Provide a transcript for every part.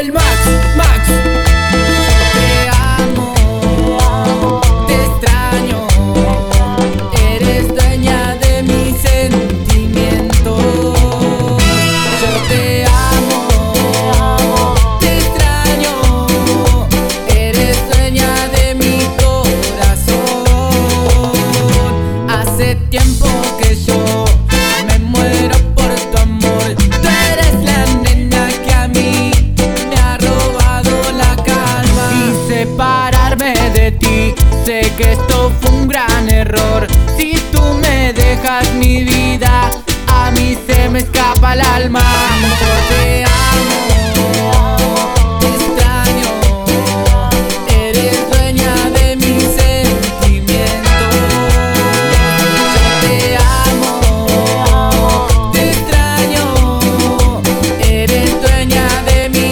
El Max, Max. Te amo, te extraño, eres dueña de mis sentimientos. Yo te amo, te extraño, eres dueña de mi corazón. Hace tiempo que yo me muero por tu amor. Tú eres la nena que a mí me ha robado la calma. Y separarme de ti, sé que esto fue un gran error. Si tú me dejas, mi vida a mí se me escapa el alma. Yo te amo, te extraño, eres dueña de mis sentimientos. Yo te amo, te extraño, eres dueña de mi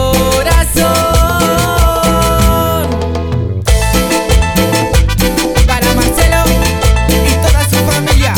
corazón. Para Marcelo y toda su familia.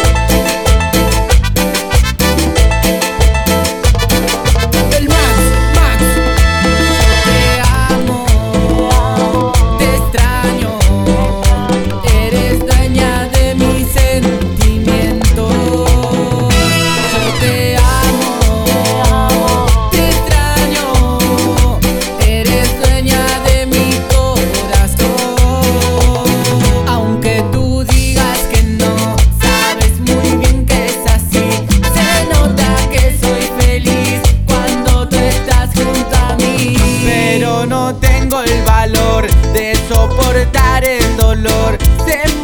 El Max, Max. Te amo, te extraño, eres dueña de mis sentimientos. Yo te amo, te extraño, eres dueña de mi corazón. Aunque tú digas que no, sabes muy bien que es así. Se nota que soy feliz cuando tú estás junto a mí. Pero no tengo el valor de soportar el dolor. Se